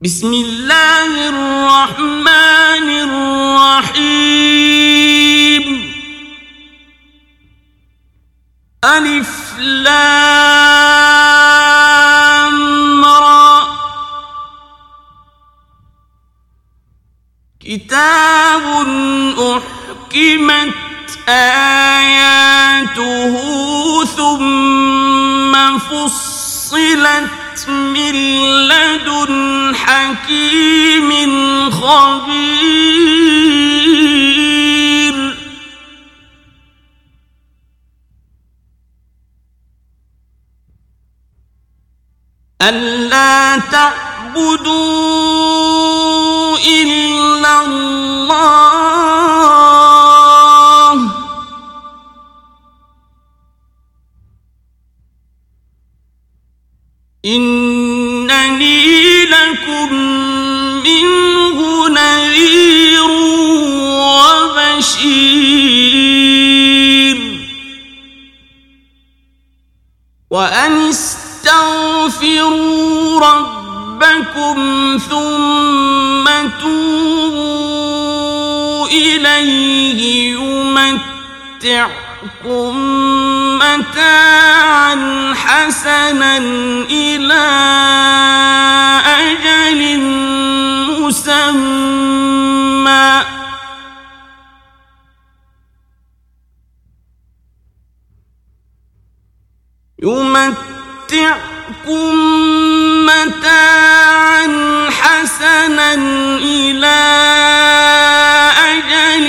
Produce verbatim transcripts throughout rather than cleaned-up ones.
بسم الله الرحمن الرحيم. ألف لام را. كتاب أحكمت آياته ثم فصلت من لدن حكيم خبير. ألا تعبدوا إلا الله إنني لكم منه نذير وبشير. وأن استغفروا ربكم ثم توبوا إليه يمتعكم متاعا حسنا إلى أجل مسمى يمتعكم متاعا حسنا إلى أجل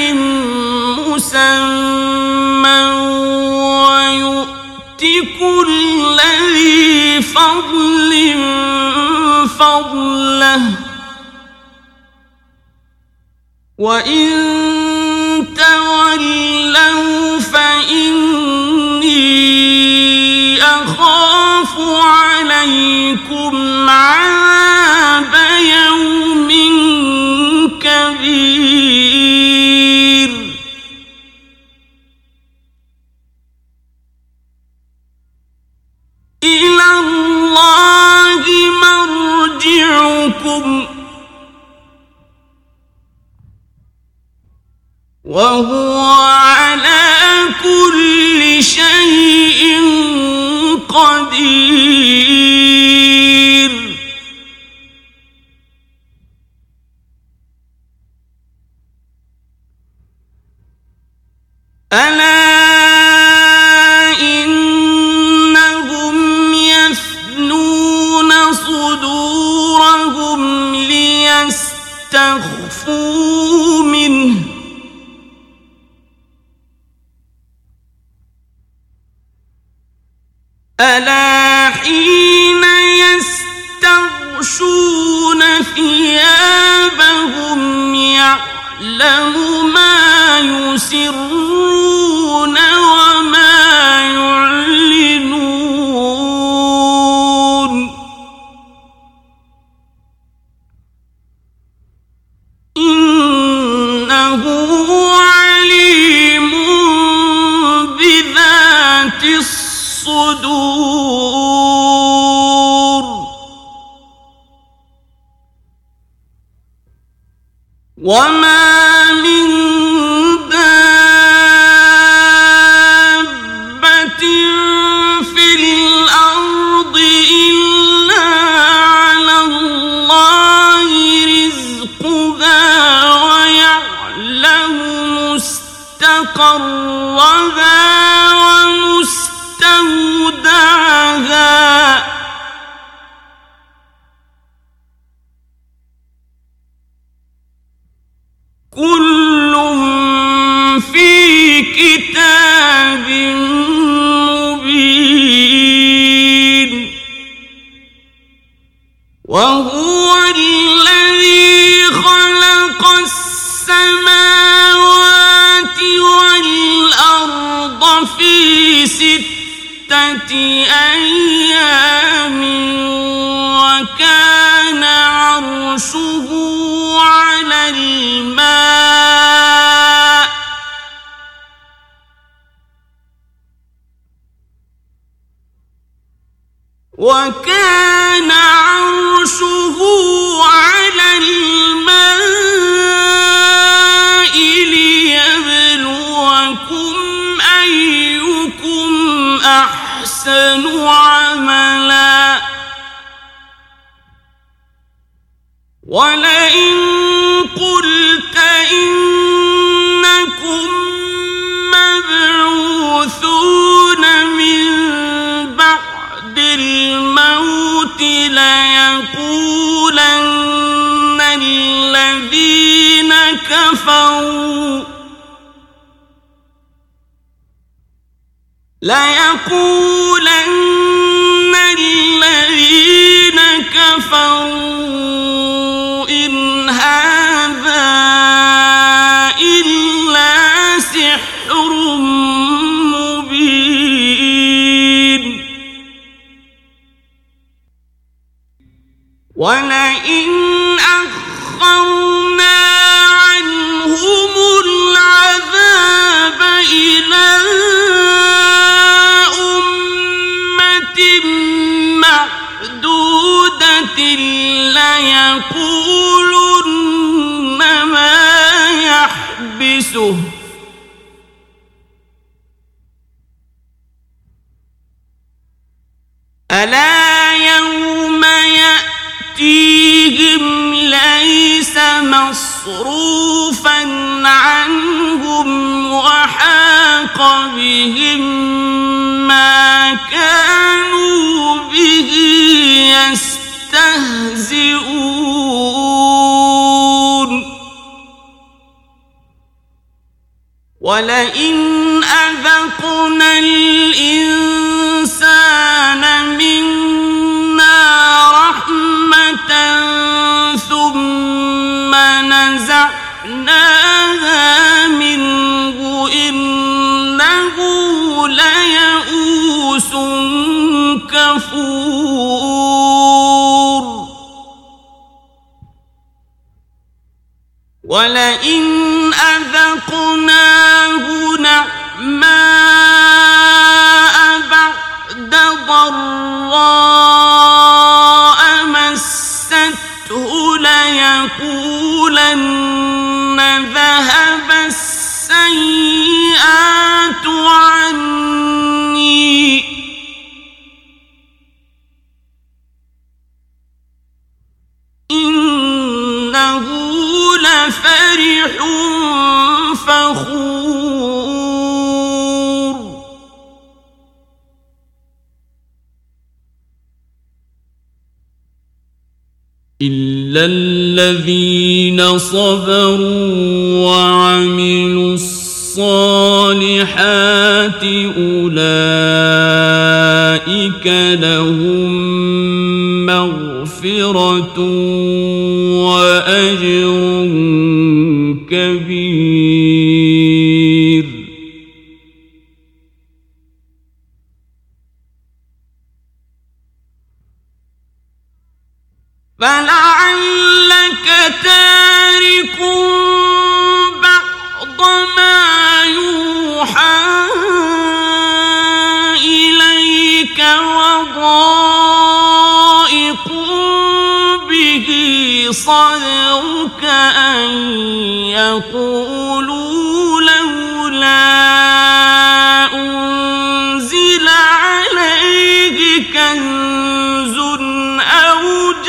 مسمى ويؤت كل ذي فضل فضله. وإن تولوا فإني أخاف عليكم عذاب يوم كبير. إلى الله مرجعكم وهو على كل شيء قدير. ألا إنهم يثنون صدورهم ليستخفوا منه ألا حين يستغشون ثيابهم يعلم ما يسرون وما يعلنون إنه عليم بذات الصدور. وما من دابة في الأرض إلا على الله رزقها ويعلم مستقرها ومستودعها كل في كتاب مبين. وهو الذي خلق السماوات والأرض في ستة أيام وكان عرشه على الماء وكان عرشه على ولئن قلت إنكم مبعوثون من بعد الموت ليقولن الذين كفروا ليقولن الذين كفروا إن هذا إلا سحر مبين ولئن أخرنا عنهم العذاب إلى أمة معدودة ليقولن ما يحبسه ألا يوم يأتيهم ليس مصروفا عنهم وحاق بهم ما كانوا به يستهزئون ولئن أذقنا الإنسان منا رحمة ثم نزعناها منه إنه ليئوس كفور ولئن أذقناه نعماء بعد ضراء مسته ليقولن ذهب السيئات عني إنه لفرح فخور إلا الذين صبروا وعملوا الصالحات أولئك لهم مغفرة وأجر كبير فلعلك تارك بعض ما يوحى إليك وضائق به صدرك أن يقولوا لولا أنزل عليه كنز أو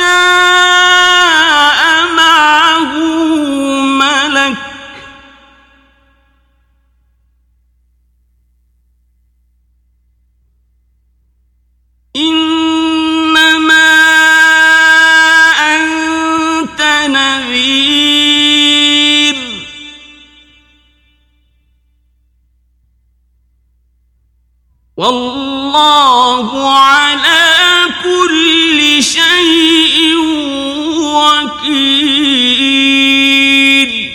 جاء معه ملك إنما أنت نذير والله على كل شيء وكيل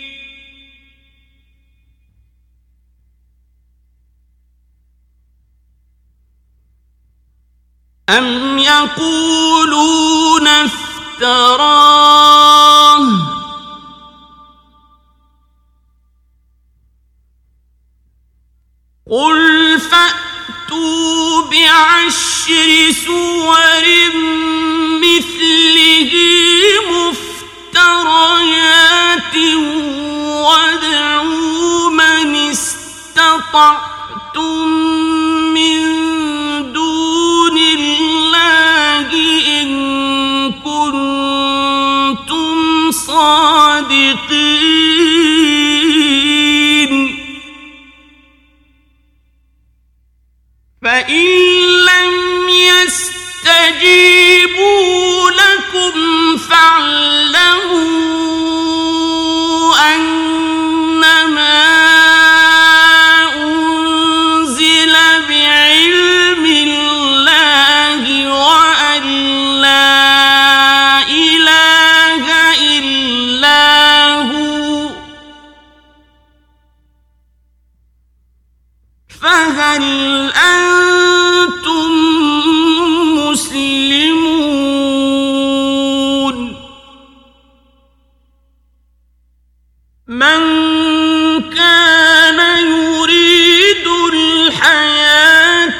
أم يقولون افتراه قل فأتوا بعشر سور مثله مفتريات وادعوا من استطعتم من دون الله إن كنتم من كان يريد الحياة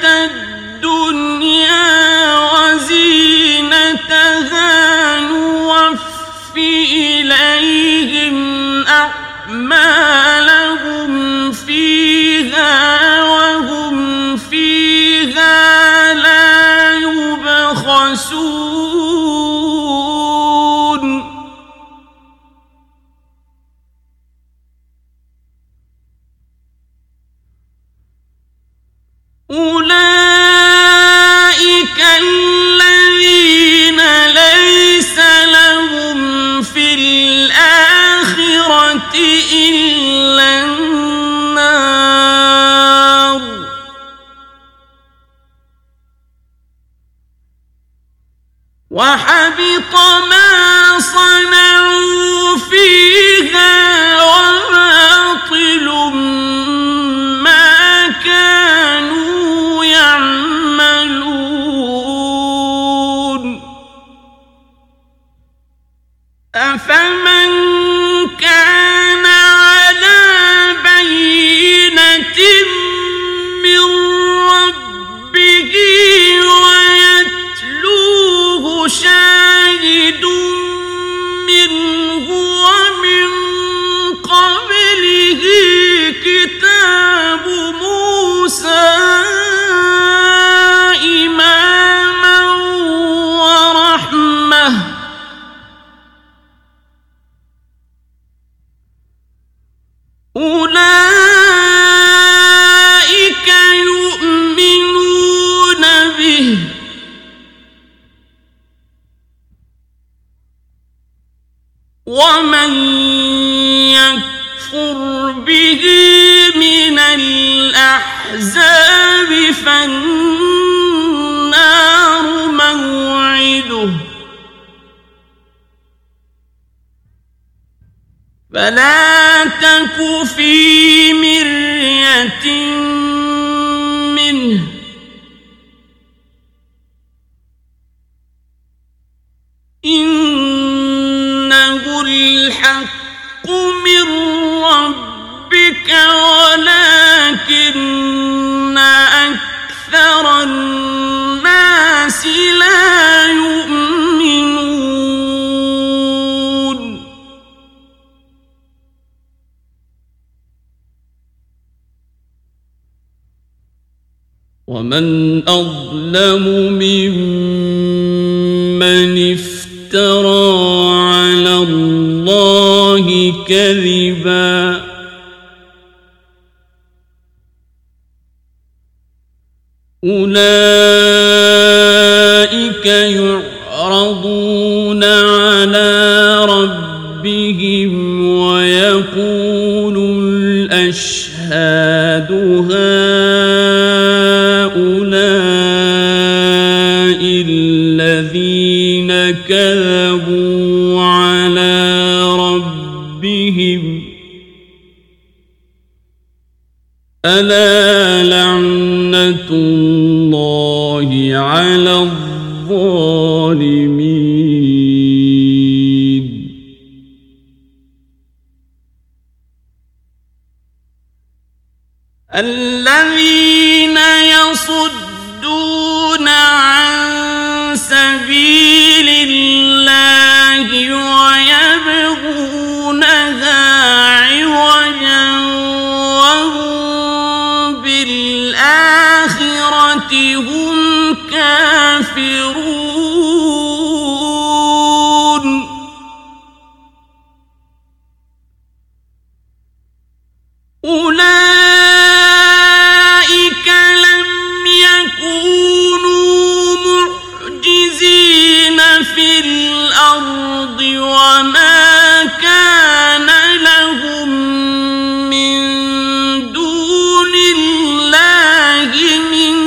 الدنيا وزينتها نوفِ إليهم أعمالهم فيها وهم فيها لا يبخسون أولئك الذين ليس لهم في الآخرة إلا النار وحبط ما صنعوا فيها وباطل ما كانوا يعملون أفمن كان على بينة من ربه ويتلوه شاهد منه ومن قبله كتاب موسى إماما ورحمة أولئك يؤمنون به ومن يكفر به من الأحزاب فالنار موعده فلا تك في مرية منه إنه الحق من ربك ولكن أكثر الناس لا يؤمنون ومن أظلم ممن افترى على الله كذبا أولئك يعرضون على ربهم ويقول الأشهاد هؤلاء الذين كذبوا على ربهم ألا لعنة الله على الظالمين الذين يصدون عن سبيل الله ويبغونها عوجا وهم بالآخرة هم كافرون أولئك لم يكونوا معجزين في الأرض وما كان لهم من دون الله من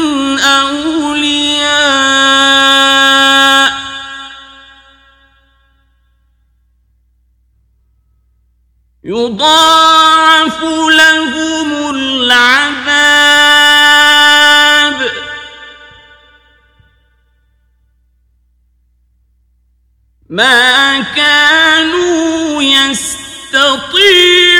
أولياء يضاعف لهم العذاب ما كانوا يستطيعون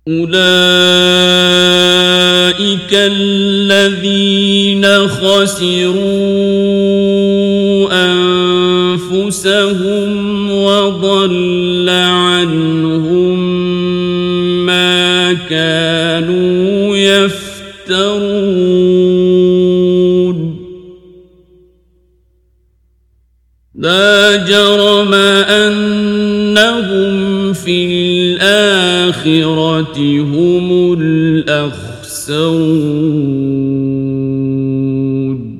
أولئك الذين خسروا أنفسهم وضل عنهم ما كانوا يفترون لا جرم أنهم في الآخرة هم الأخسرون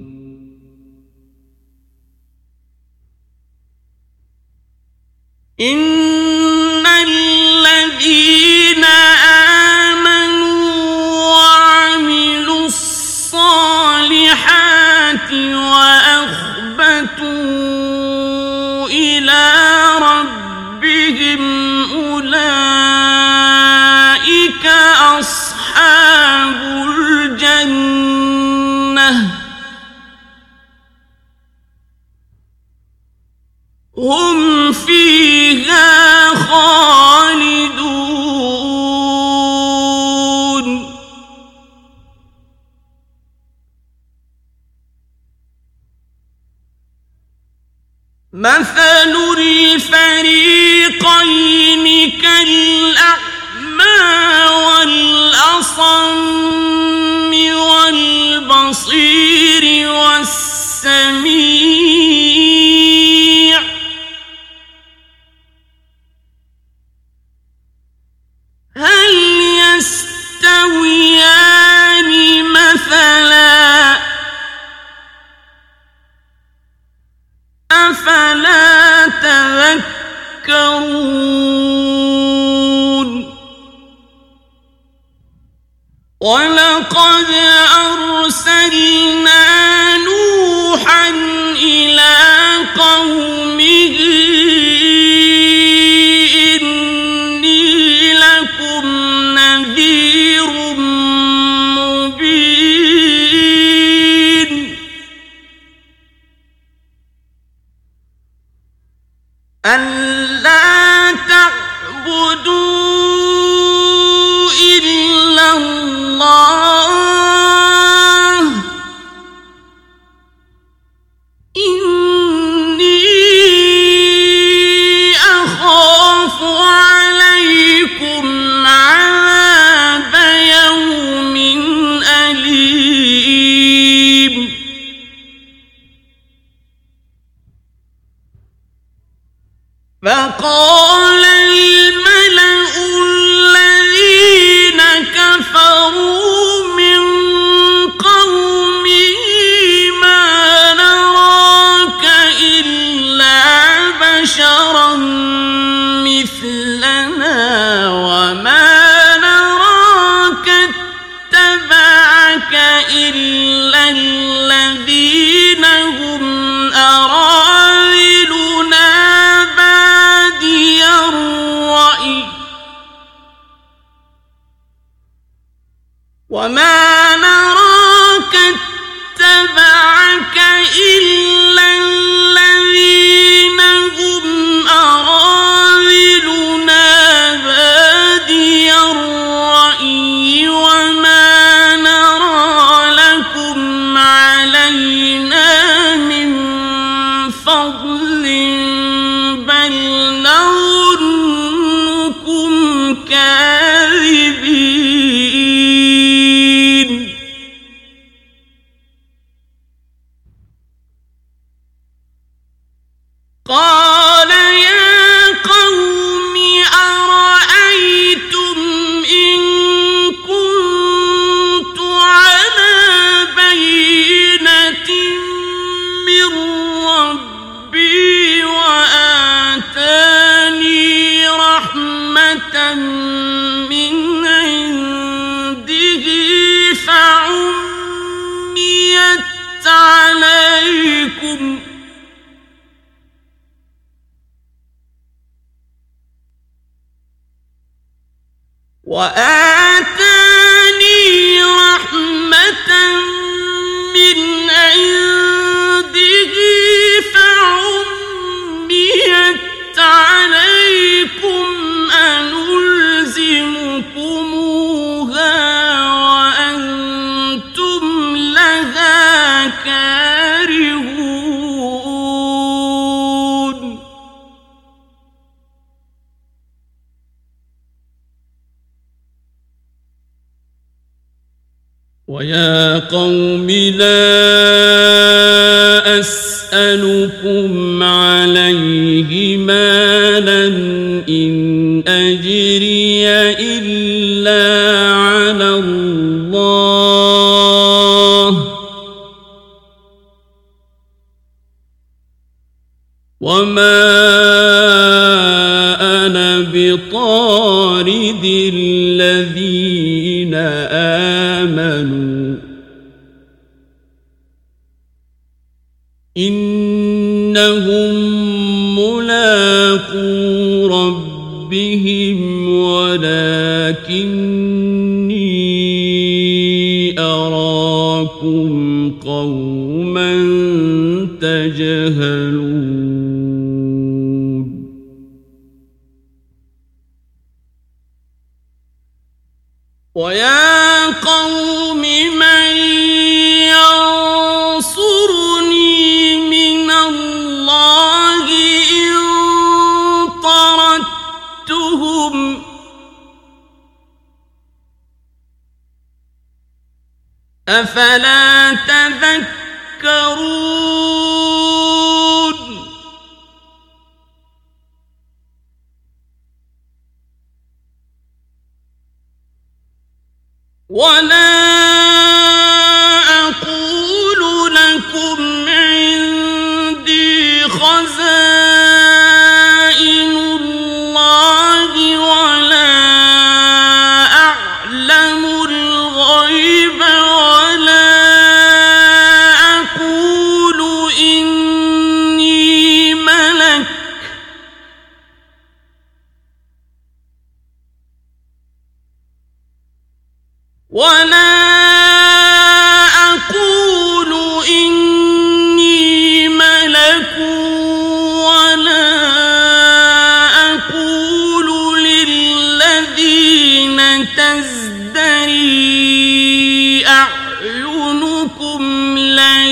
إن الذين آمنوا وعملوا الصالحات وأخبتوا إلى ربهم أولئك أصحاب الجنة هم فيها خالدون مثل الفريقين كالأعمى والأصم والبصير والسميع هل يستويان مثلا أفلا تذكرون ولقد أرسلنا نوحا إلى قومه إني لكم نذير مبين ألا تعبدوا إلا الله إني أخاف عليكم عذاب يوم أليم فقال الملأ الذين كفروا من قومه ما نراك إلا بشرا مثلنا وما نراك اتبعك إلا الذين هم أراذلنا بادي الرأي وما نراك اتبعك إلا الذين هم أراذلنا بادي الرأي وما نرى لكم علينا من فضل بل نظنكم كاذبين قال يا قوم أرأيتم إن كنت على بينة من ربي وآتاني رحمة من عنده فعميت عليكم وآتاني رحمة من عنده فعميت عليكم أنلزمكم ويا قوم لا أسألكم عليه مالا إن أجري إلا على الله وما أنا بطارد الذين آمنوا إنهم ملاقو ربهم ولكني أراكم قوما تجهلون ويا قوم من ينصرني من الله إن طردتهم أفلا تذكرون ولا أقول لكم عندي خزائن الله ولا أعلم الغيب ولا أقول إني ملك ولا أقول إني ملك ولا أقول للذين تزدري أعينكم لن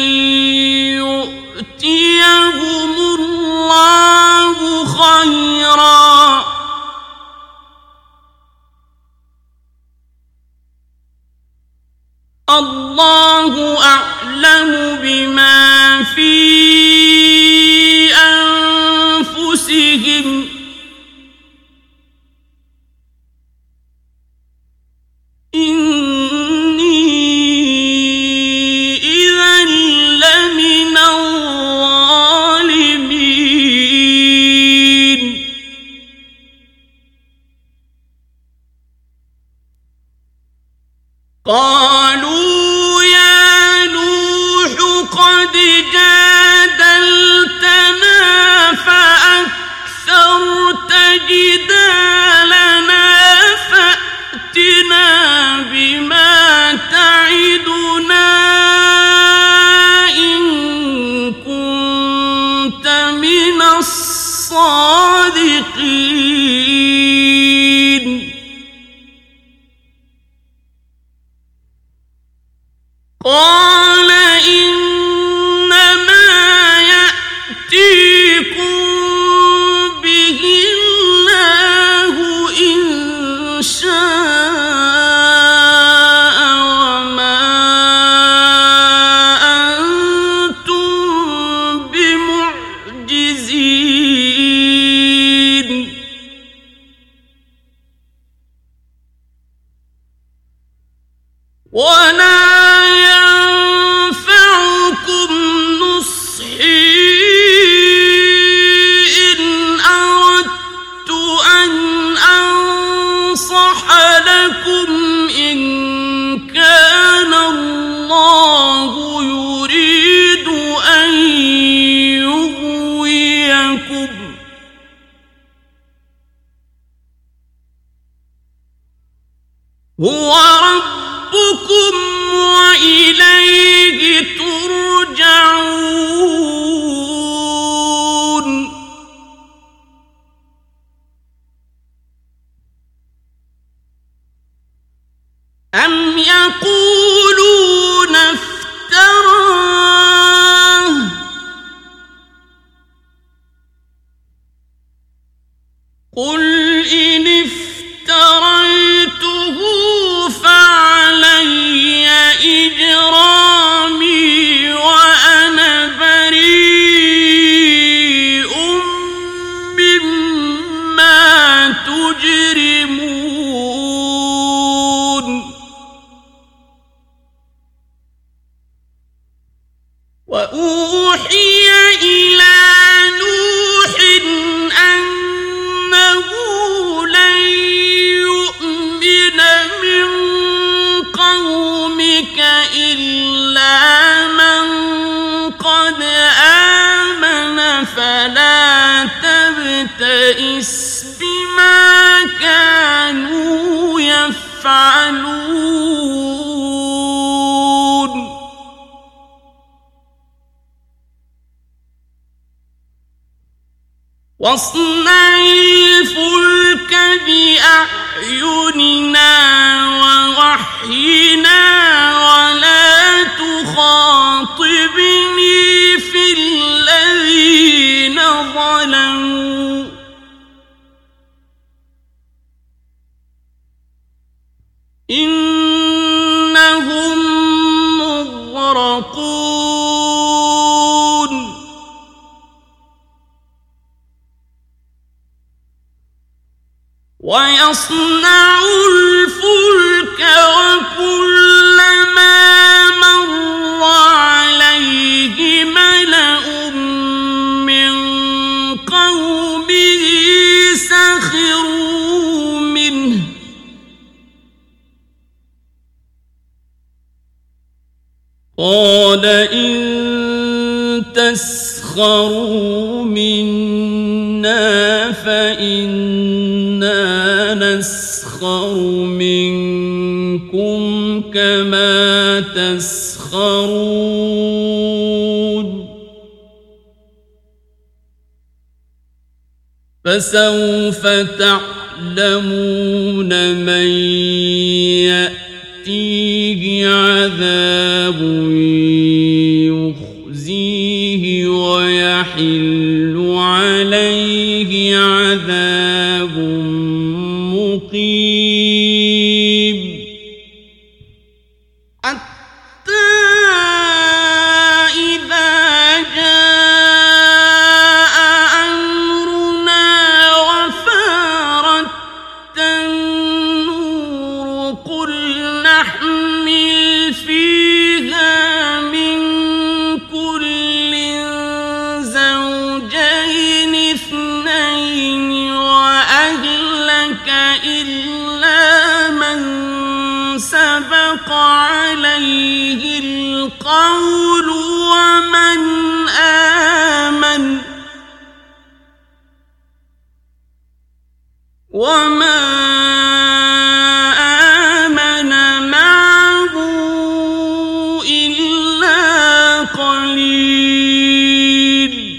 يؤتيهم الله خيرا الله أعلم بما في أنفسهم إني إذا لمن الظالمين قالوا يا نوح قد جادلتنا فأكثرت جدالنا فأتنا بما تعدنا إن كنت من الصادقين قال إنما يأتيكم به الله إن شاء وما أنتم بمعجزين ولا هو ربكم وإليه ترجعون أم يقولون افتراه قل إن افتريته فعلي تبتئس بما كانوا يفعلون واصنع الفلك بأعيننا ووحينا ولا تخاطبني في الذين ظلموا إنهم مغرقون ويصنع الفلك وكلما مر عليه ملأ من قومه سخروا منه قال إن تسخروا منا فإنا نسخر منكم كما تسخرون فسوف تعلمون من يأتيه عذاب يخزيه ويحل عليه عذاب مقيم حتى إذا جاء أمرنا وفارت النور قل نحمل فيها من كل زوجين اثنين وأهلك إلا من سبق عليه القول ومن آمن وما آمن معه إلا قليل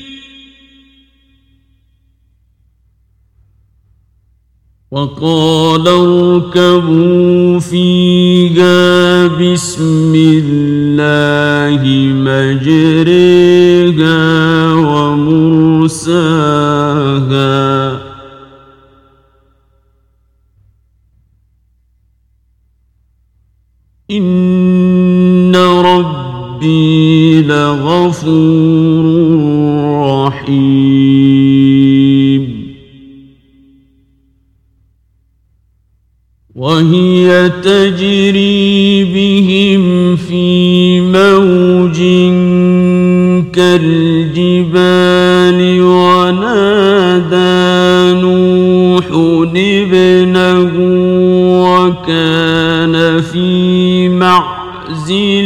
وقال اركبوا فيها بسم الله مجريها ومرساها إن ربي لغفور رحيم وهي تجري بهم في موج كالجبال ونادى نوح ابنه وكان في معزل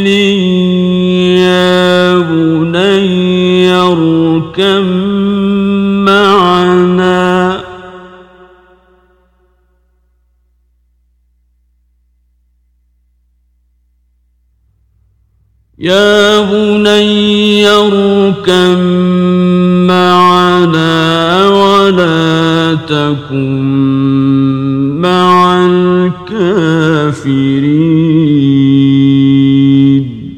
يا بني اركب معنا يا بني اركب معنا ولا تكن مع الكافرين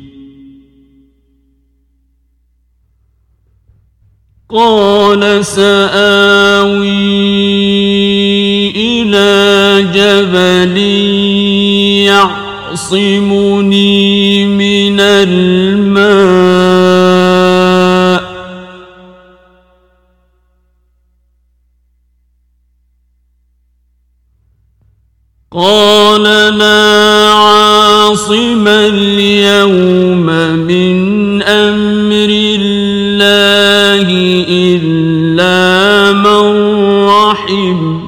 قال سآوي إلى جبل يعصمني من الماء قال لا عاصم اليوم من أمر الله إلا من رحم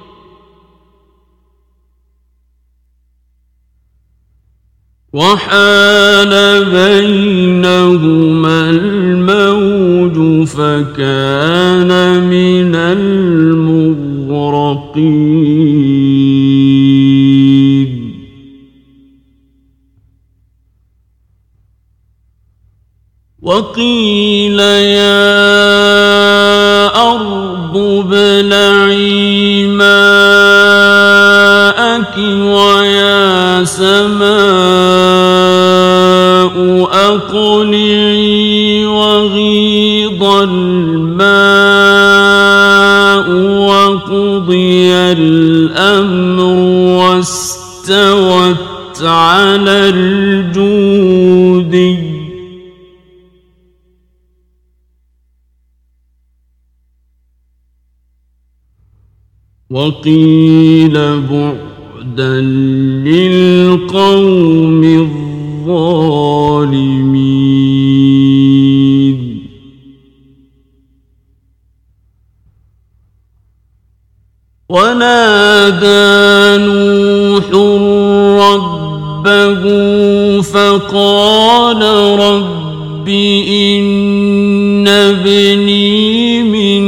وحال بينهما الموج فكان من المغرقين رقيب وقيل يا أرض ابلعي ماءك ويا سماء أقلعي وغيض الماء وقضي الأمر واستوت على الجودي وقيل بعدا للقوم الظالمين ونادى نوح ربه فقال رب إن ابني من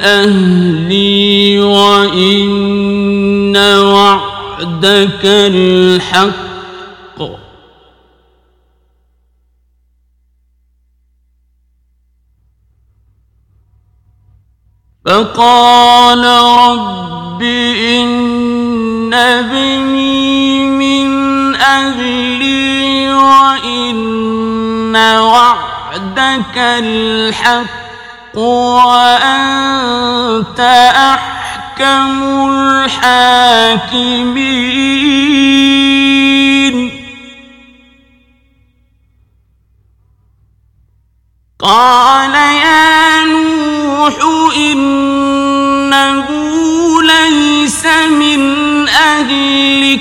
أهلي وإن وعدك الحق فقال رب إن ابني من أهلي وإن وعدك الحق وأنت أحكم الحاكمين قال يا نوح إنه ليس من أهلك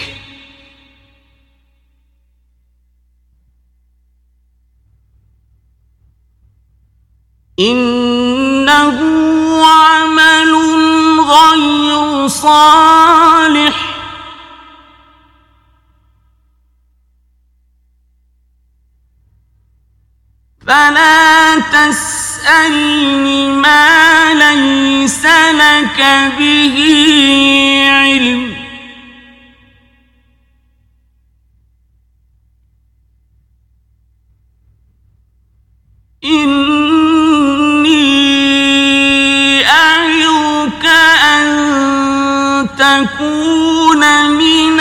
إنه عمل غير صالح فلا تسألني ما ليس لك به علم إني أعظك أن تكون من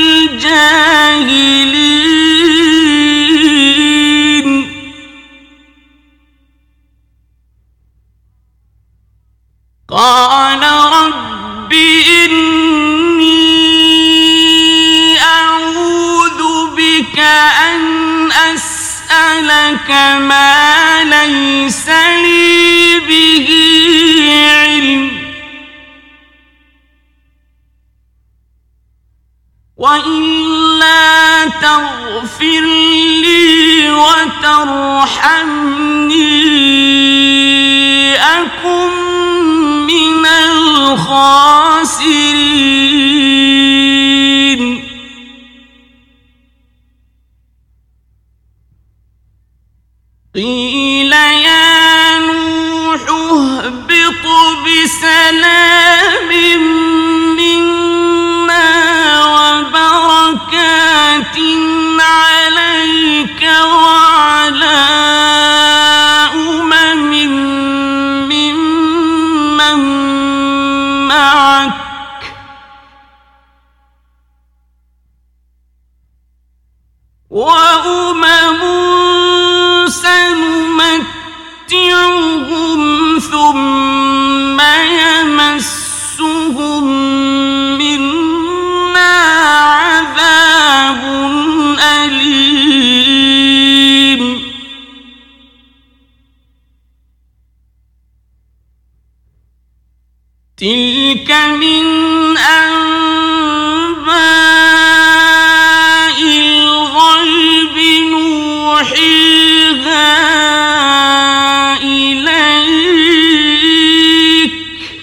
الجاهلين قال رب إني أعوذ بك أن أسألك ما ليس لي به علم وإلا تغفر لي وترحمني أكن من الخاسرين قيل يا نوح اهبط بسلام منا وبركات عليك وعلى أمم ممن معك وأمم سنمتعهم ثم يمسهم منا عذاب أليم تلك من أنباء الغيب نوحيها إليك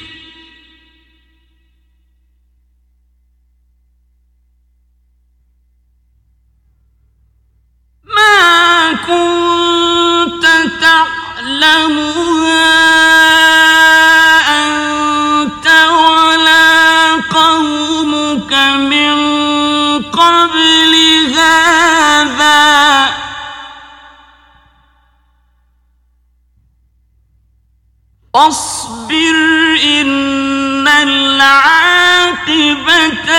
ما كنت تعلمها أنت ولا فاصبر إن العاقبة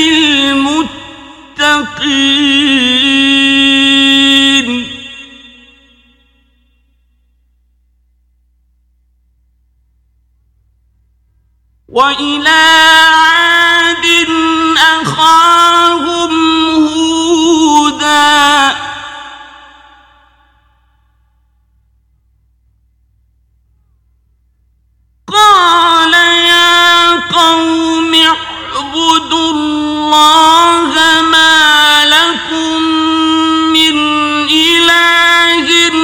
للمتقين. وإلى عاد أخاهم هودا قال يا قوم اعبدوا الله ما لكم من إله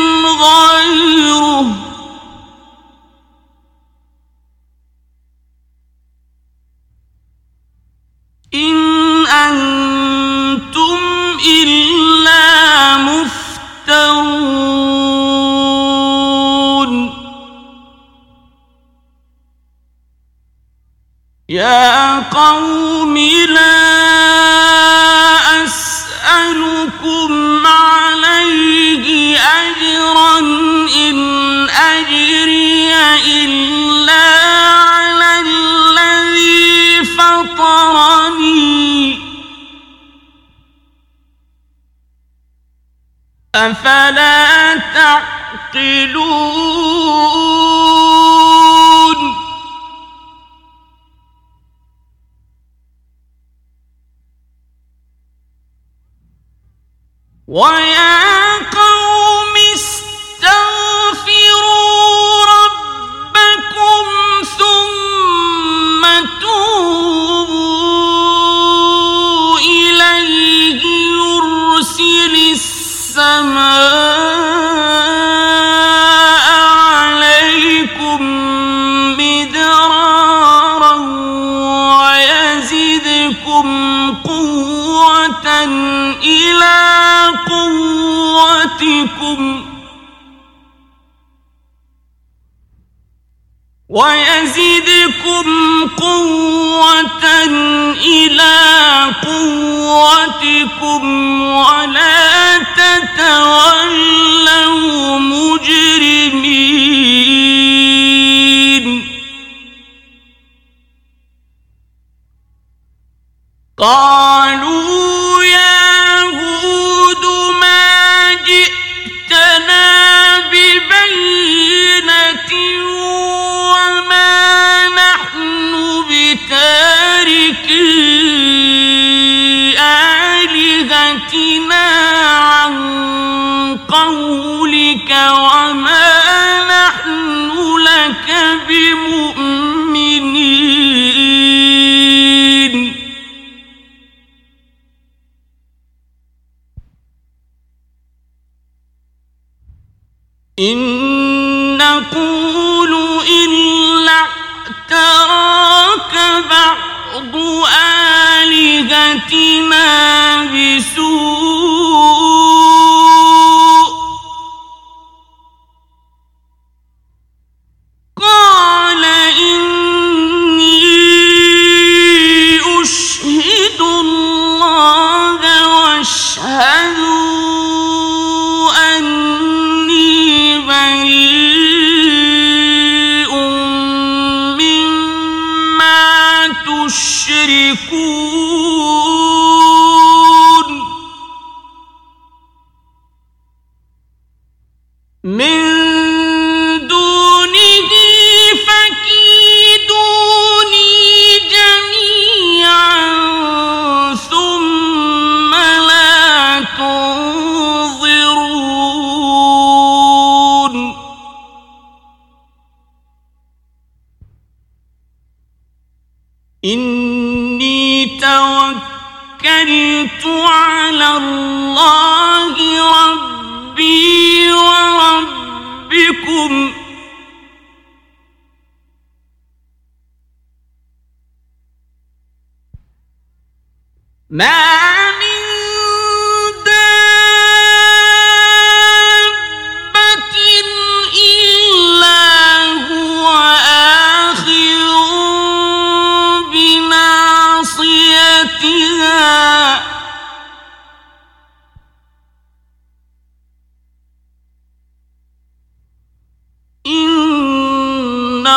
غيره إن أنتم إلا مفترون. يا قوم لا أسألكم عليه أجرا إن أجري إلا على الذي فطرني أفلا تعقلون. ويا قوم استغفروا ربكم ثم توبوا إليه يرسل السماء عليكم مدرارا ويزدكم قوة إلى قوتكم ويزدكم قوة إلى قوتكم ولا تتولوا مجرمين. قالوا يا هود ما جئتنا ببينة وما نحن بتاركي آلهتنا عن قولك وما نحن لك بمؤمنين. إن نقول إلا اعتراك بعض آلهتنا بسوء قال إني أشهد الله واشهدوا أني بريء مما تشركون من دونه فكيدوني جميعا ثم لا تنظرون. إني توكلت على الله ربي وربكم ما من دابة إلا هو آخذ بناصيتها إن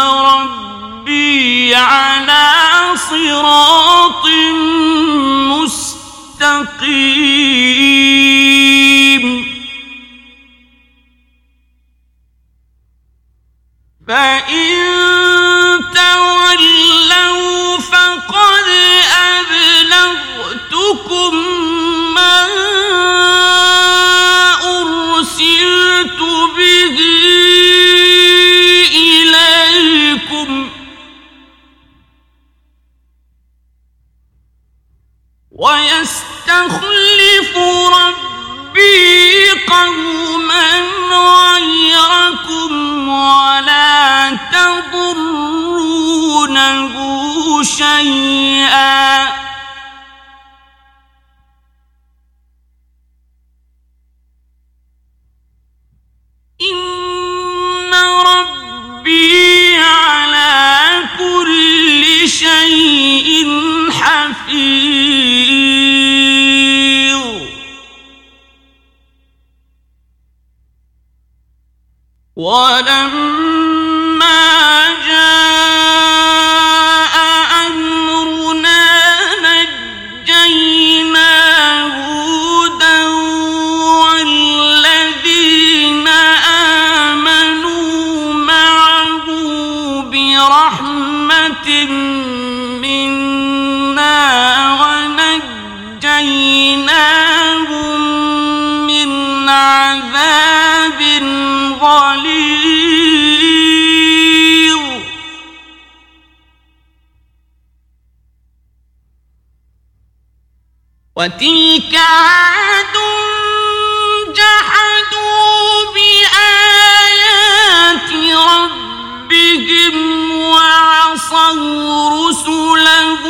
ويستخلف ربي قوما غيركم ولا تضرونه شيئا إن ربي على كل شيء حفيظ ولما جاء أمرنا نجينا هودا والذين آمنوا معه برحمة منا ونجيناهم من عذاب غليظ وتلك عاد جحدوا بآيات ربهم وعصوا رسله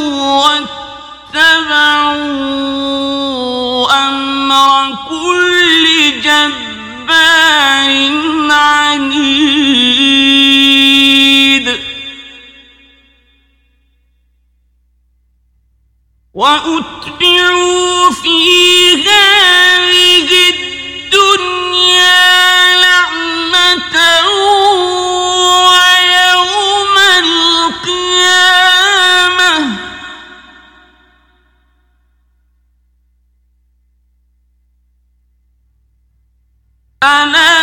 واتبعوا أمر كل جبار عنيد وأتبعوا في هذه الدنيا لعنة ويوم القيامة ألا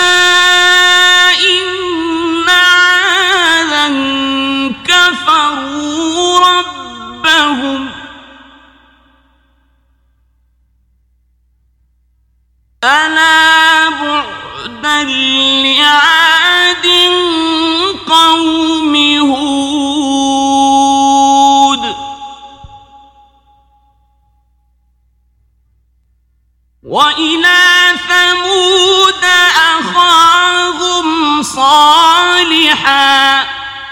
إن عادا كفروا ربهم ألا بعدا لعاد قوم هود وإلى ثمود أخاهم صالحا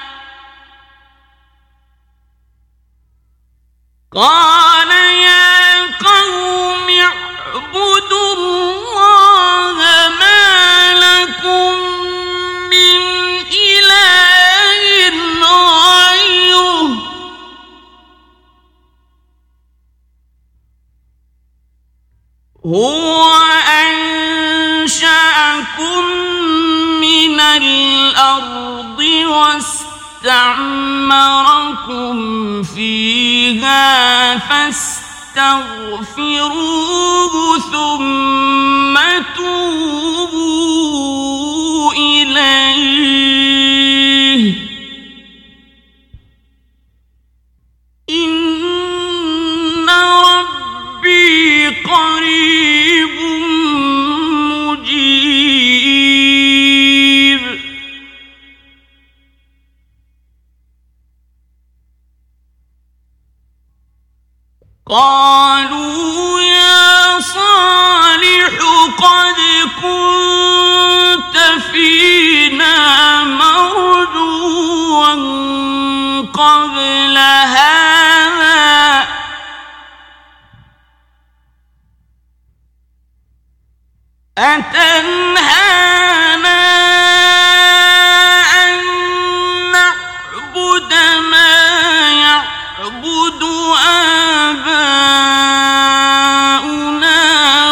قال يا قوم اعبدوا الله ما لكم من إله غيره هو أنشأكم من الأرض واستعمركم فيها فاستغفروه ثم توبوا إليه إن ربي قريب مجيب قالوا يا صالح قد كنت فينا مرجوا قبل هذا أتنهانا أن نعبد ما يعبد آباؤنا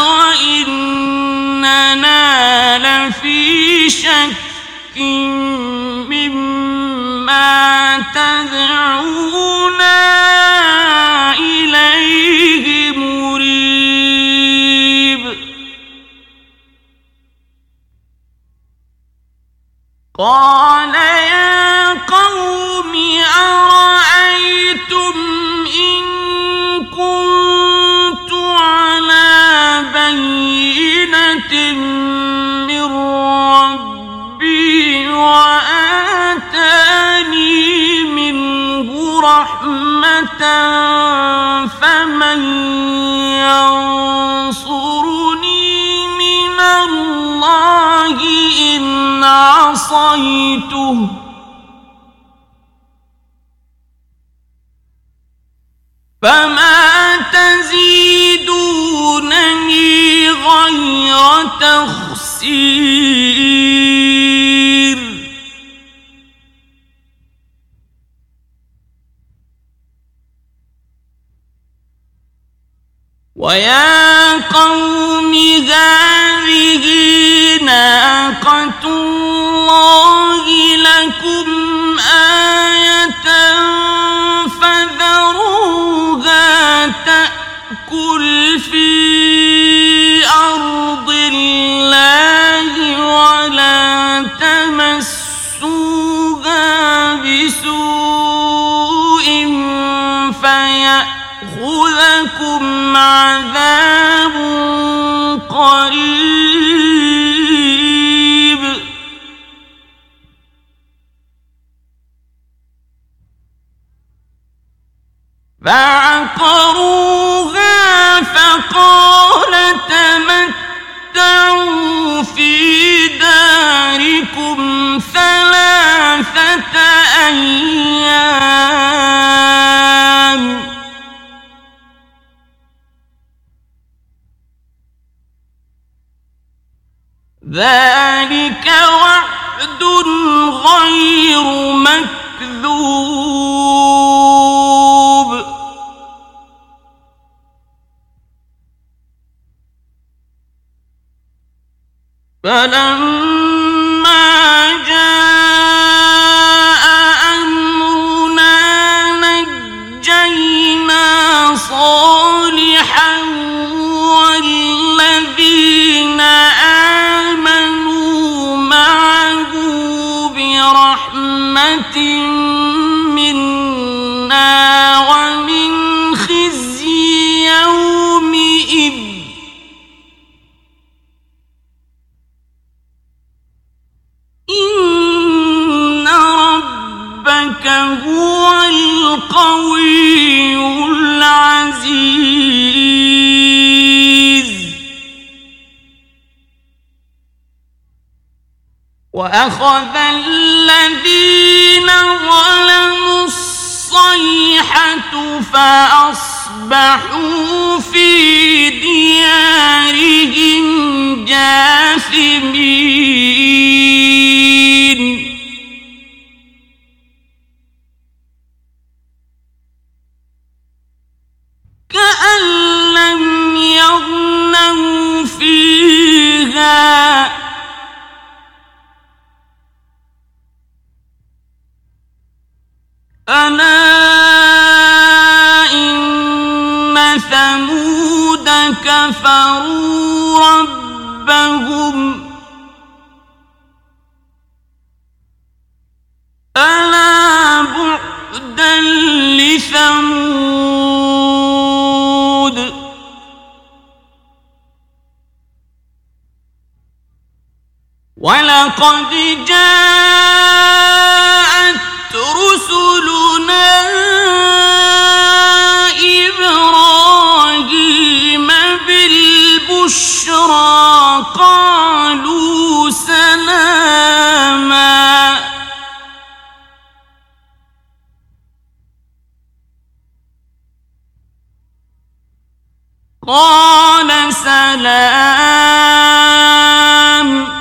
وإننا لفي شك مما تدعونا إليه مريب قال يا قوم أرأيتم إن كنت على بينة من ربي وآتاني منه رحمة رحمة فمن ينصرني من الله إن عصيته فما تزيدونني غير تخسير ويا قوم هذه ناقة الله لكم آية فذروها تأكل في أرض الله ولا تمسوها بسوء فيأخذكم عذاب قريب فعقروها فقال تمتعوا في داركم ثلاثة أيام ذلك وعد غير مكذوب فلما جاء أمرنا نجينا صالحا والذين آمنوا معه برحمة منا ومن خزي يومئذ إن ربك هو القوي العزيز وأخذ الذين ظلموا الصيحة فأصبحوا في ديارهم جاثمين كأن لم يغنوا فيها ألا إن ثمود كفروا ربهم ألا بعدا لثمود ولقد جاءت رسلنا إبراهيم بالبشرى قالوا سلاما قال سلام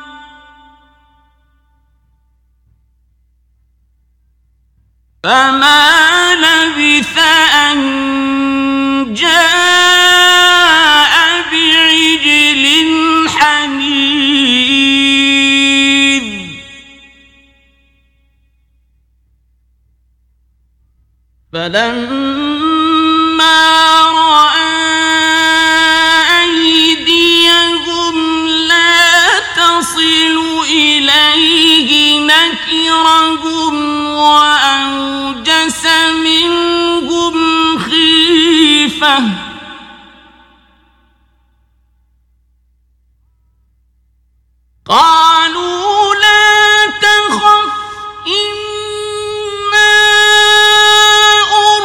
فما لبث أن جاء بعجل حنيذ فلما رأى أيديهم لا تصل إليه نكرهم وأوجس منهم خيفة قالوا لا تخف إنا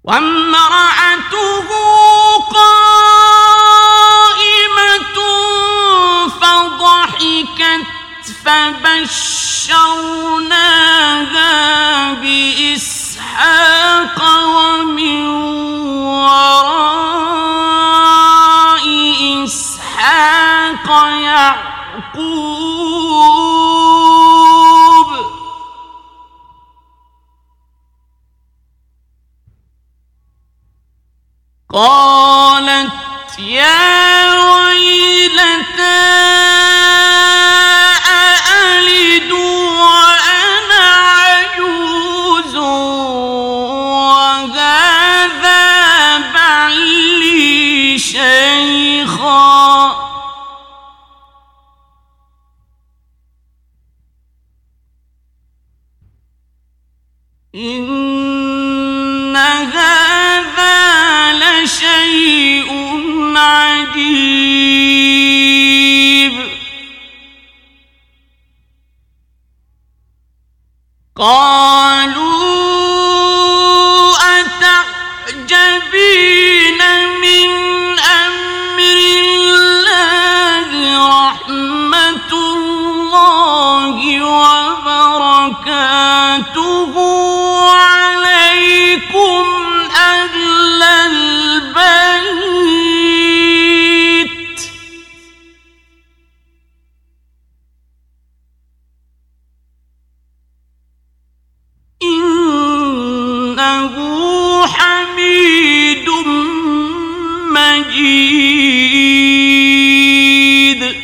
وامرأته قائمة فضحكت فبشرناها بإسحاق ومن وراء إسحاق يعقوب قالت يا ويلتى أألد وأنا عجوز وهذا بعلي شيخا إن هذا لشيء عجيب قالوا أتعجبين من أمر الله رحمة الله وبركاته عليكم أهل البيت إنه حميد مجيد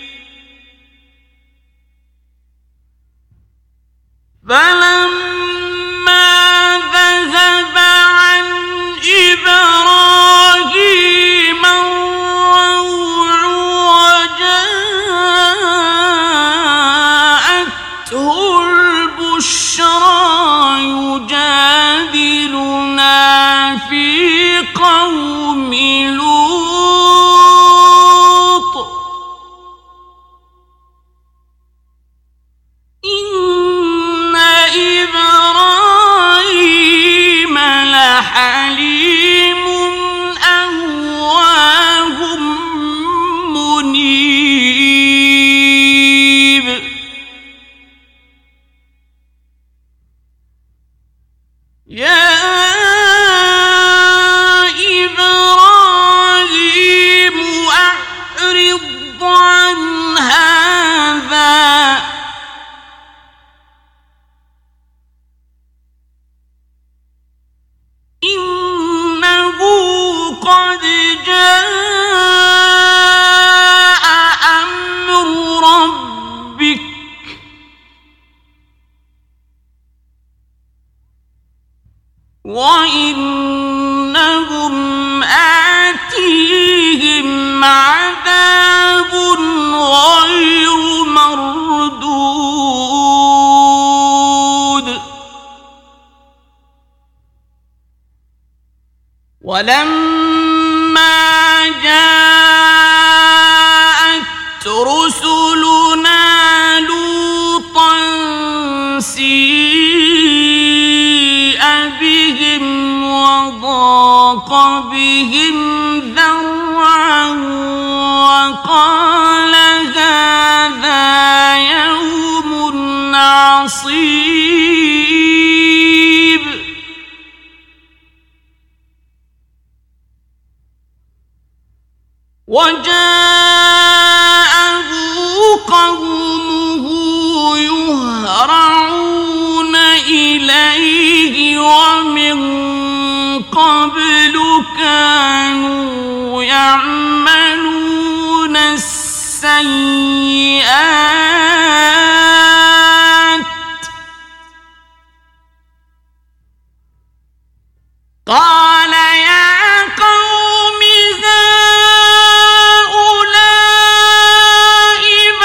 فلما ذهب عن إبراهيم الروع وجاءته البشرى يجادلنا في قوم لوط إن إبراهيم لحليم أواه منيب يا إبراهيم أعرض عن هذا إنه قد جاء أمر ربك وإنهم آتيهم عذاب غير مردود ولما جاءت رسلنا لوطا سيء بهم وضاق بهم ذرعا وقال هذا يوم عصيب وجاءه قومه يهرعون إليه ومن قبل كانوا يعملون السيئات قال يا قوم هؤلاء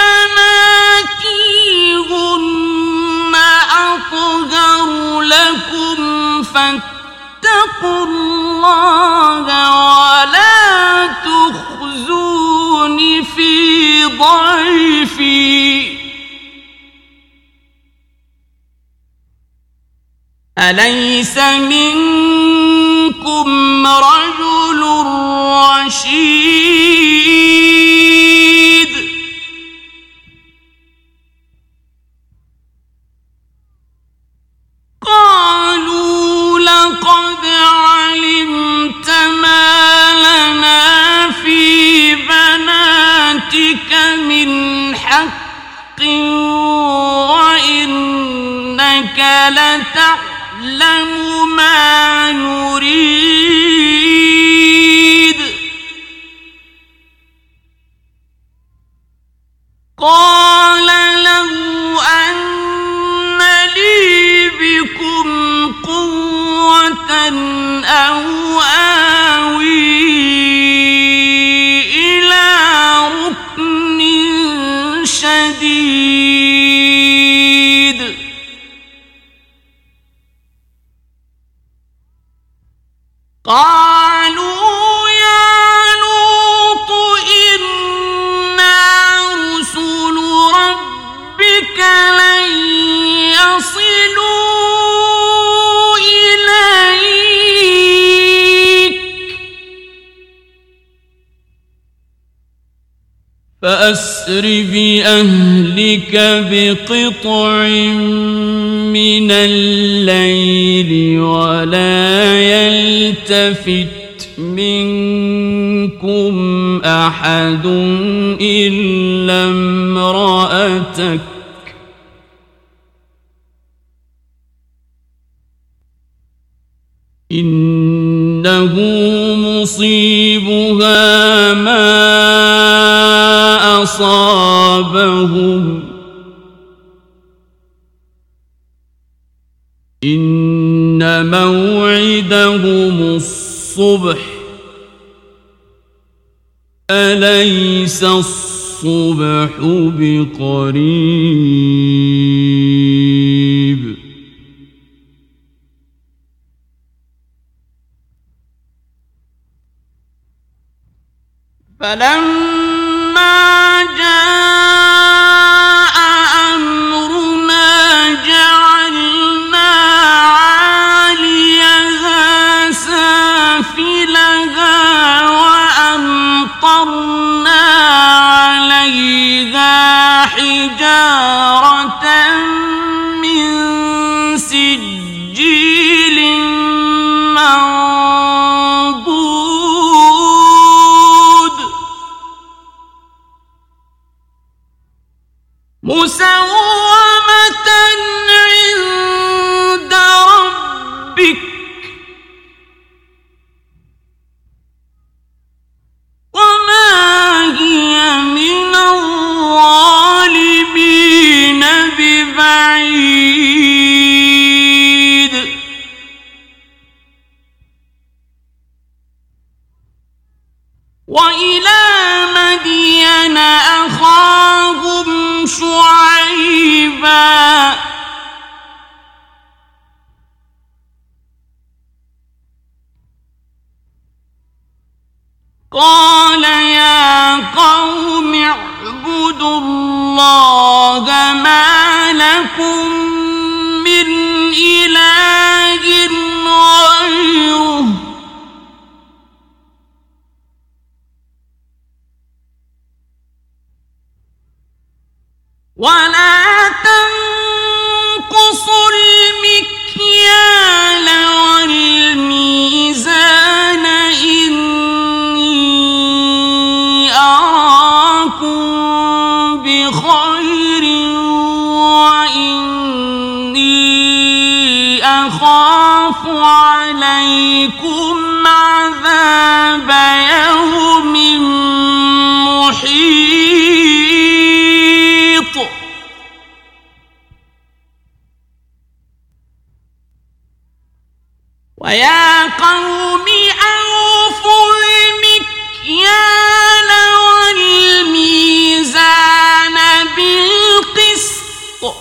بناتي هن أطهر لكم فاتقوا الله ولا تخزون في ضيفي أليس منكم قالوا يا لوط إنا رسل ربك لن يصلوا إليك فأسر بأهلك بقطع من الليل ولا يلتفت منكم أحد إلا امرأتك إنه مصيبها ما أصابهم إن موعدهم الصبح أليس الصبح بقريب فلما جاء أمرنا جعلنا عاليها سافلها وأمطرنا عليها حجارة من سجيل منضود مسومة عند ربك وما هي من الظالمين ببعيد وإلى مدين أخاهم شعيبا قال يا قوم اعبدوا الله ما لكم من إله غيره ولا تنقصوا المكيال والميزان إني أراكم بخير وإني أخاف عليكم عذاب يوم محيط ويا قوم أوفوا المكيال والميزان بالقسط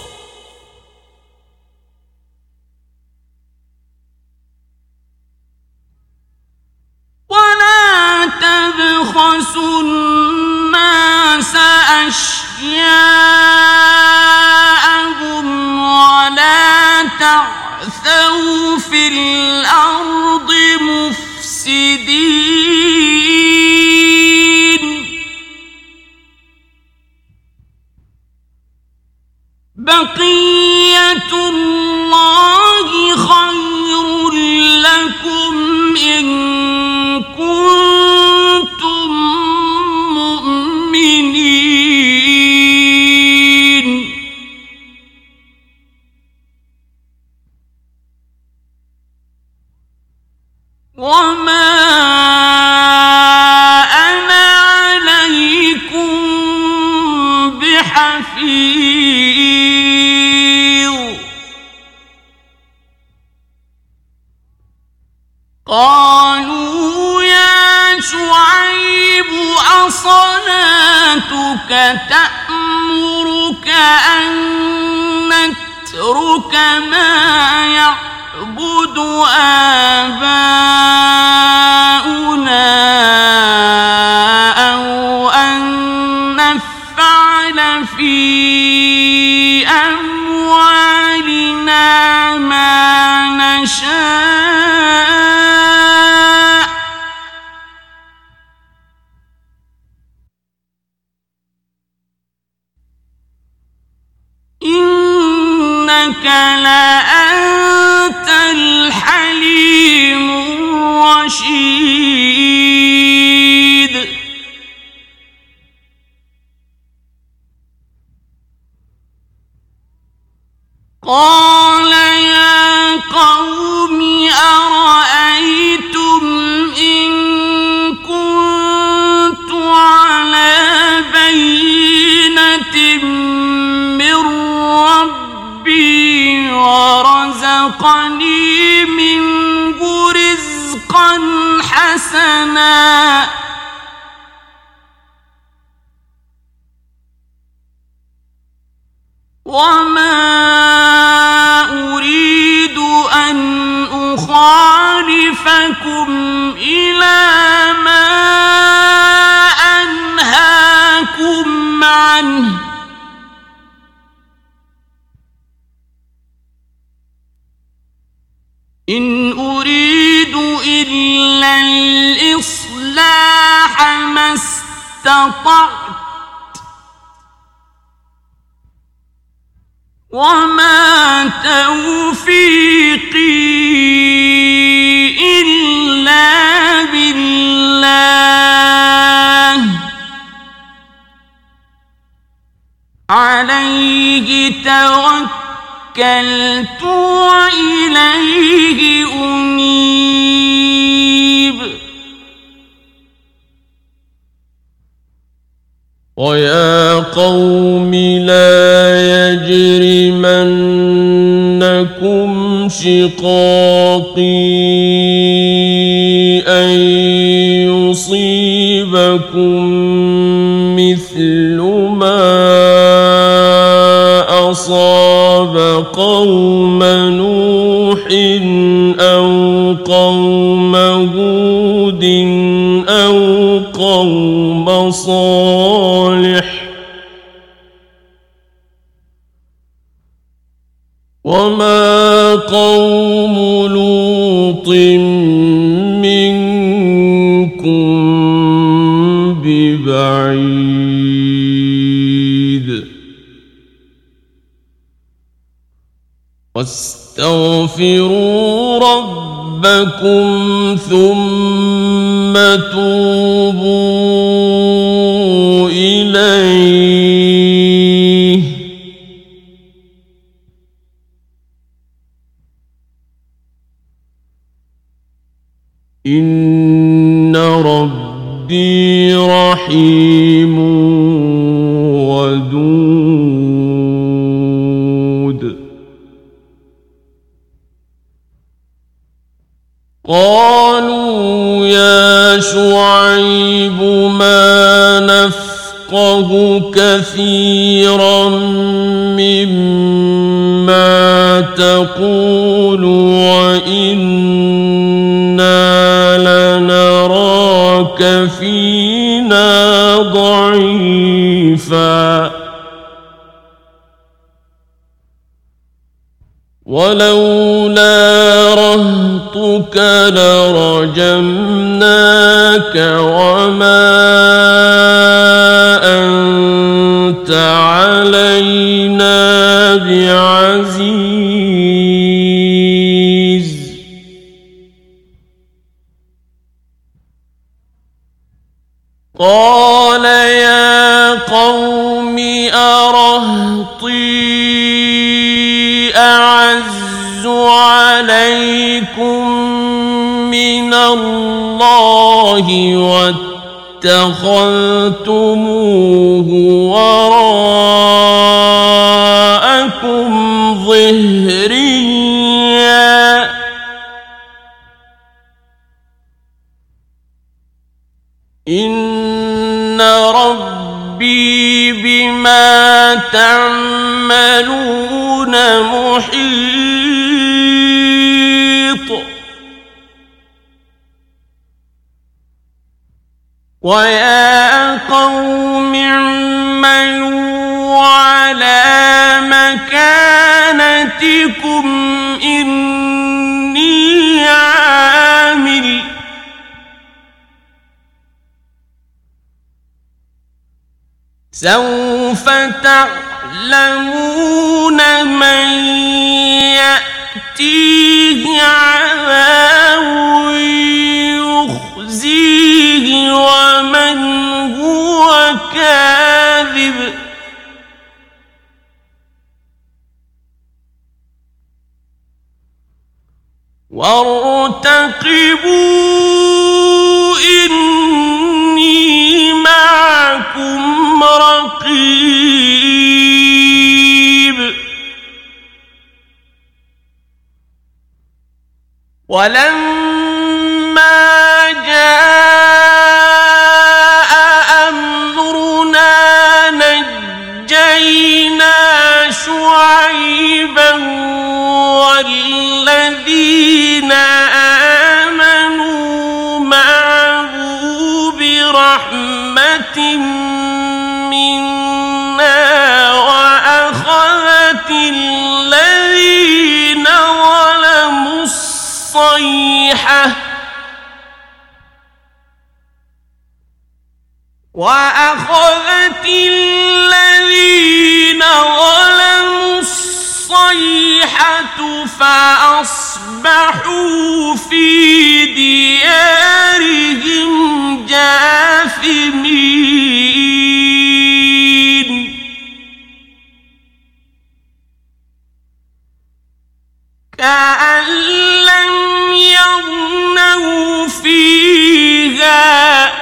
ولا تبخسوا الناس أشياءهم ولا تعثوا في الأرض مفسدين بقية الله خير لكم إن كنتم مؤمنين وما أنا عليكم بحفيظ قالوا يا شعيب أصلاتك تأمرك أن نترك ما يعبد آباؤنا إنك لأنت الحليم الرشيد قال يا قوم أرأيتم إن كنت على بينة من ربي ورزقني منه رزقا حسنا وما أريد أن أخالفكم إلى ما أنهاكم عنه إن أريد إلا الإصلاح ما استطعت وما توفيقي إلا بالله عليه توكلت وإليه أنيب ويا قوم لا يجرمنكم شقاقي أن يصيبكم مثل ما أصاب قوم نوح أو قوم هود أو قوم صالح وما قوم لوط منكم ببعيد واستغفروا ربكم ثم توبوا إليه إن ربي رحيم ودود قالوا يا شعيب ما نفقه كثيرا مما تقول وإنا لنراك فينا ضعيفا ولولا رهطك لرجمناك وما أنت علينا بعزيز قال يا قوم أرهطي أعز عليكم من الله واتخذتموه وراءكم ظهريا إن ربي بما تعملون محيط ويا قوم اعملوا على مكانتكم إني عامل سوف تعلمون تعلمون من يأتيه عذاب يخزيه ومن هو كاذب وارتقبوا إني معكم رقيب ولما جاء أمرنا نجينا شعيبا والذين آمنوا معه برحمة منا وأخذت الذين ظلموا الصيحة وأخذت الذين ظلموا الصيحة فأصبحوا في ديارهم جاثمين كأن لم يغنوا فيها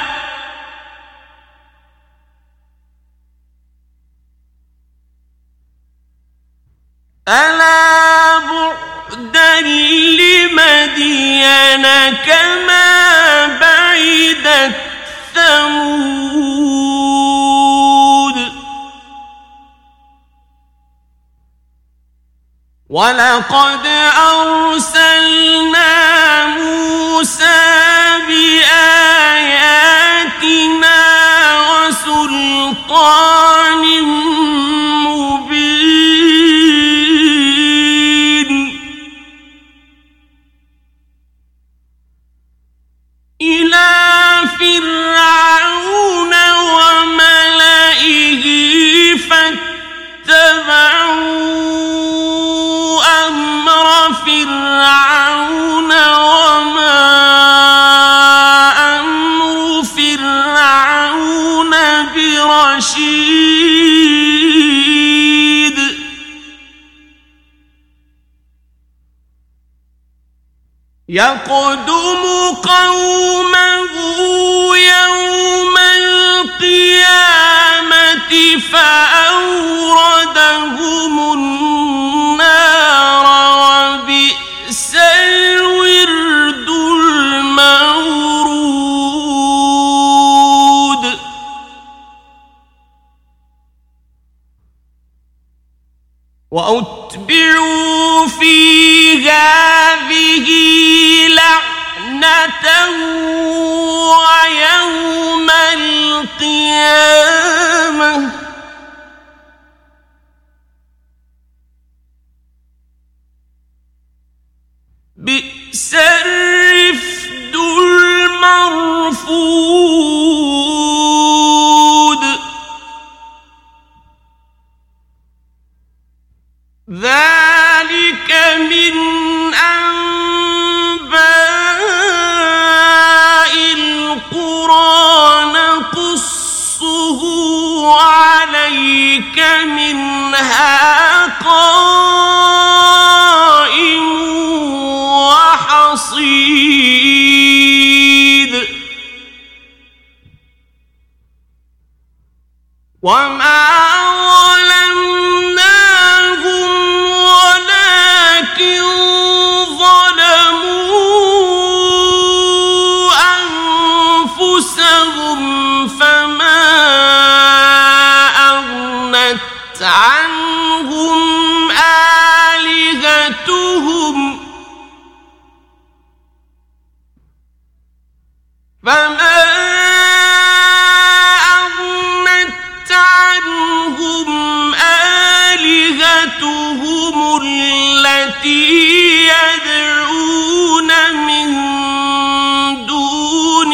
ألا بعدا لمدين كما بعدت ثمود ولقد أرسلنا موسى بآياتنا وسلطان مبين إلى فرعون وملئه فاتبعوا أمر فرعون وما أمر فرعون برشيد يقدم قومه يوم القيامة فأوردهم النار وبئس الورد المورود وأتبعوا في هذه لعنة ويوم القيامة بئس الرفد المرفود ذلك من أنباء القرى نقصه عليك منها قائم وحصيد وما ظلمناهم ولكن ظلموا أنفسهم فما أغنت عنهم آلهتهم فما أغنت عنهم آلهتهم التي يدعون من دون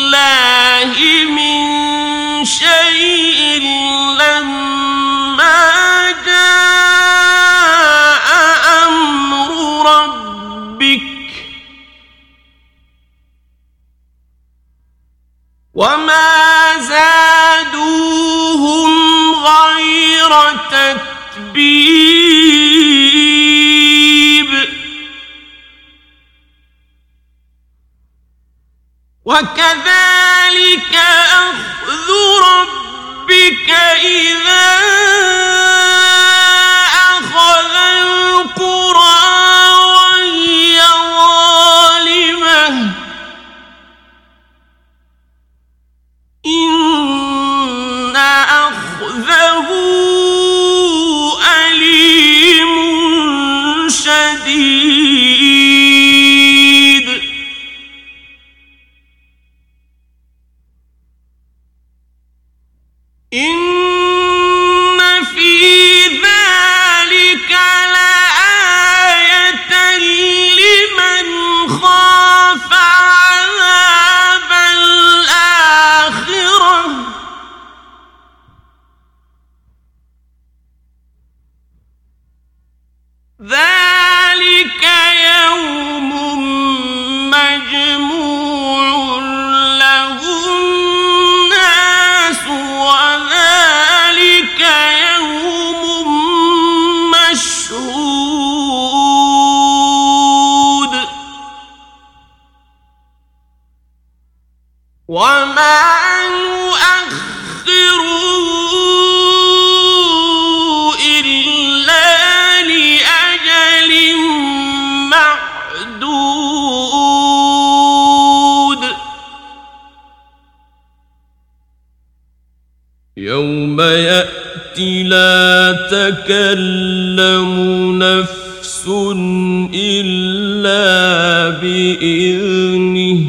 الله من شيء لما وما زادوهم غير تتبيب وكذلك أخذ ربك إذا أخذ القرى وهي ظالمة إن أخذه أليم شديد إن في ذلك لآية لمن خاف عذاب الآخرة ذلك يوم مجموع له الناس وذلك يوم مشهود وما نؤخره إلا لأجل معدود يوم يأتي لا تكلم نفس إلا بإذنه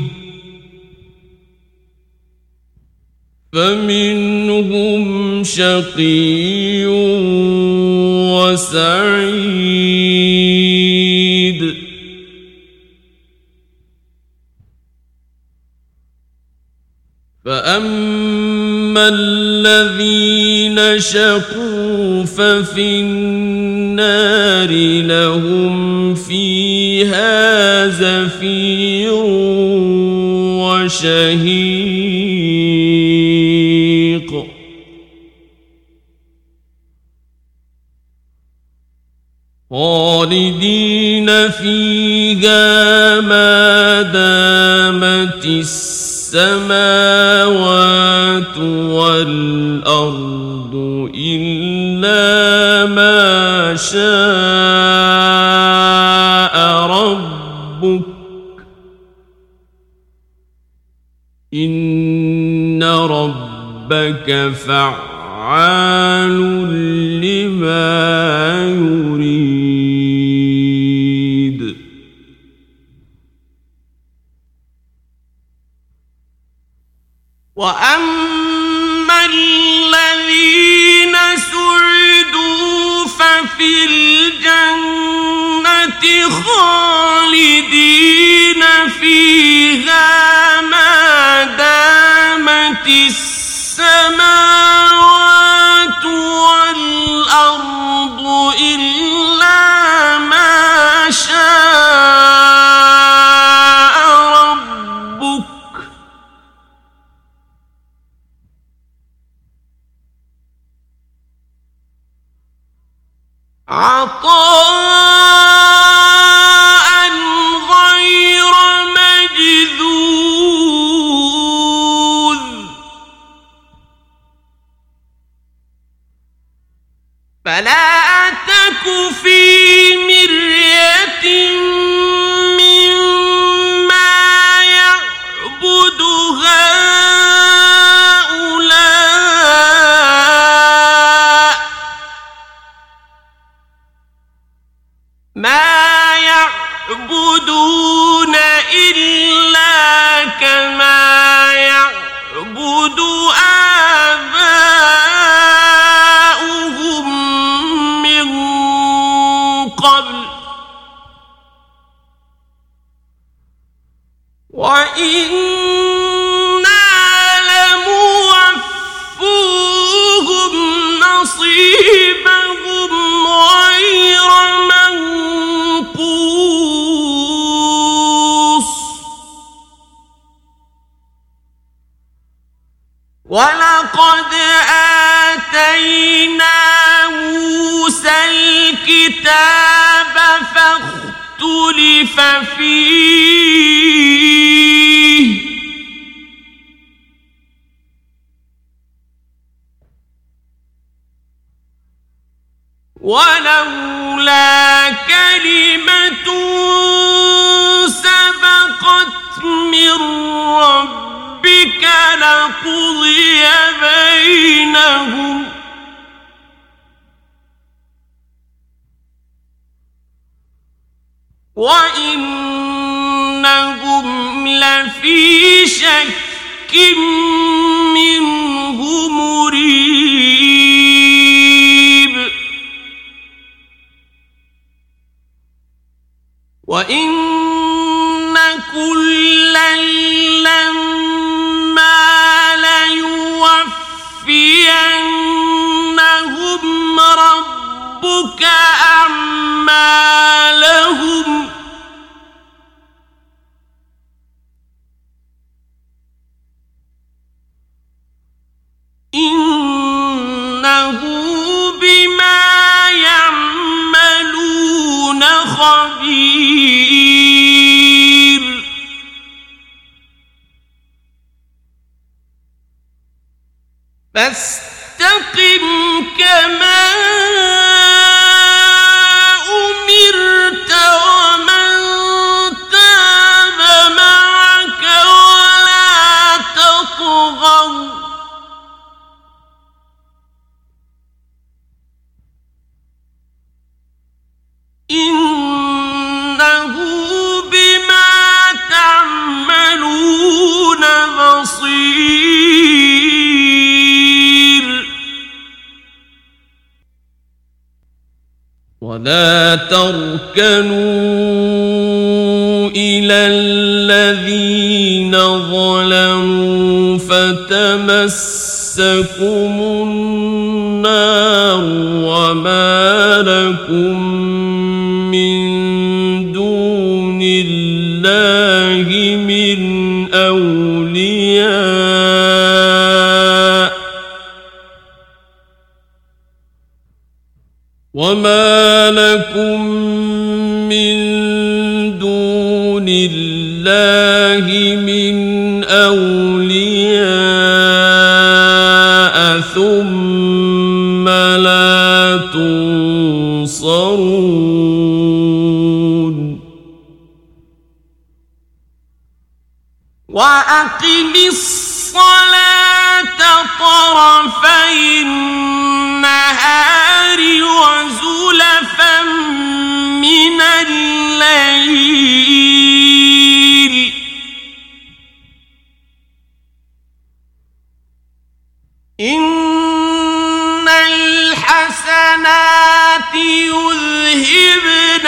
فمنهم شقي وسعيد فأما الذين شقوا ففي النار لهم فيها زفير وشهيق خالدين فيها ما دامت السماوات والأرض إلا ما شاء ربك إن ربك فعال لما يريد وأما الذين سعدوا ففي الجنة خالدين فيها ما دامت السماوات والأرض إلا ما شاء ربك عطاء غير مجذوذ فلا تك في مرية مما يعبد هؤلاء ما يعبدون إلا كما يعبد آباؤهم ولقد آتينا موسى الكتاب فاختلف فيه ولولا كلمة سبقت من ربك لقضي بينهم وإنهم لفي شك منه مريب وإن كلا لما ليوفينهم ربك أعمالهم إنه بما يعملون خبير فاستقم كما أمرت ومن تاب معك ولا تطغوا إنه بما تعملون بصير ولا تركنوا إلى الذين ظلموا فتمسكم النار وما لكم من دون الله من أولياء وما لكم من دون الله من أولياء ثم لا تنصرون وأقم الصلاة طرفي النهار وزلفا من الليل إن الحسنات يذهبن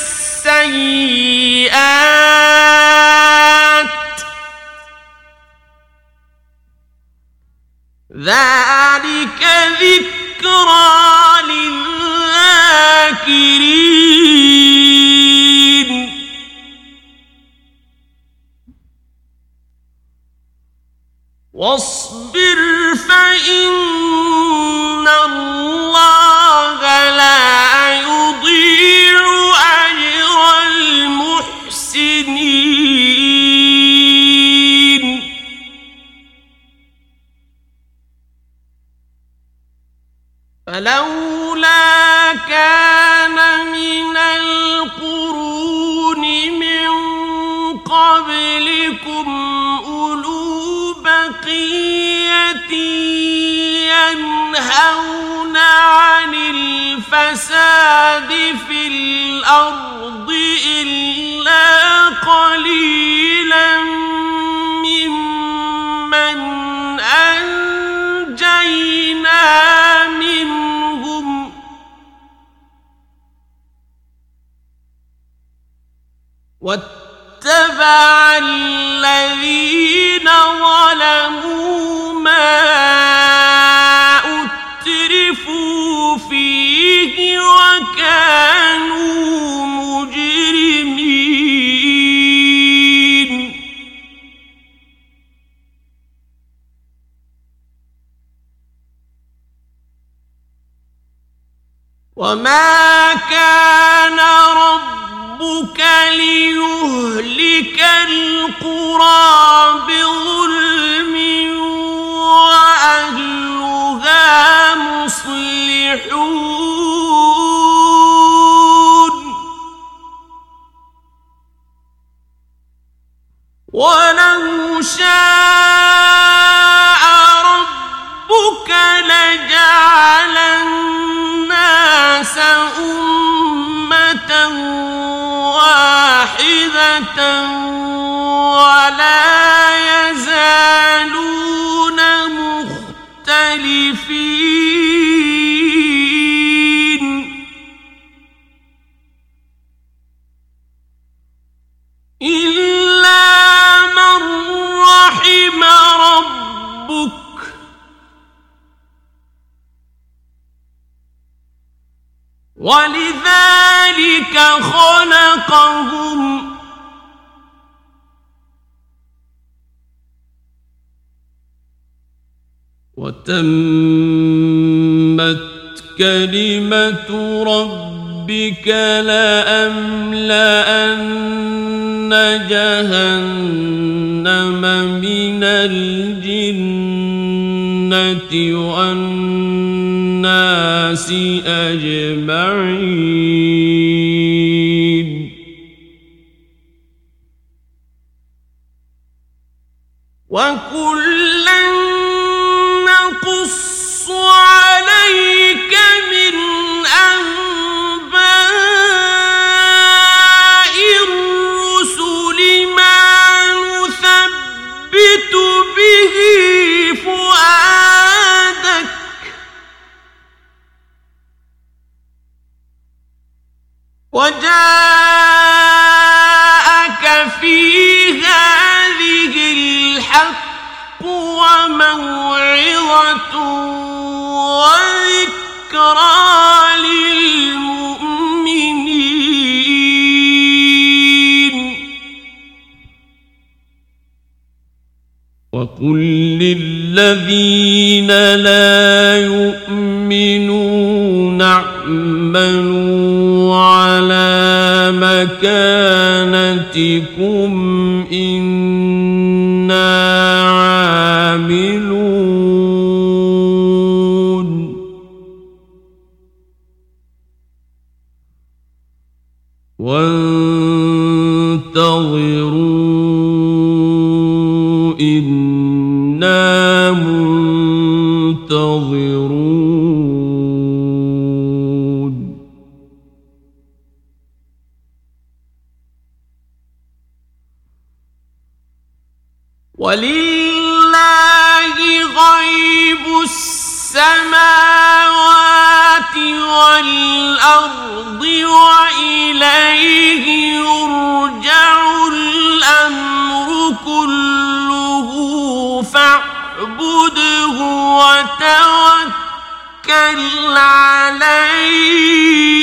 السيئات ذلك ذكرى للذاكرين واصبر فإن الله لا يضيع أجر المحسنين فلولا كان من القرون من قبلكم أولو بقية ينهون عن الفساد في الأرض إلا قليلا ممن أنجينا منهم واتبع الذين ظلموا ما أترفوا فيه وكانوا مجرمين وما كان ربك ليهلك القرى بظلم وأهلها مصلحون ولو شاء ربك لجعل الناس أمة واحدة ولا يزالون مختلفين إلا من رحم ربك ولذلك خلقهم وتمت كلمة ربك لأملأن جهنم من الجنة والناس أجمعين وكلا نقص عليك من أنباء الرسل ما نثبت به فؤادك وجاءك في هذه الحق وموعظة وذكرى للمؤمنين وقل للذين لا يؤمنون اعملوا على مكانتكم إنا عاملون وانتظروا إنا منتظرون ولله غيب السماوات والأرض وإليه يرجع الأمر كله فاعبده وتوكل عليه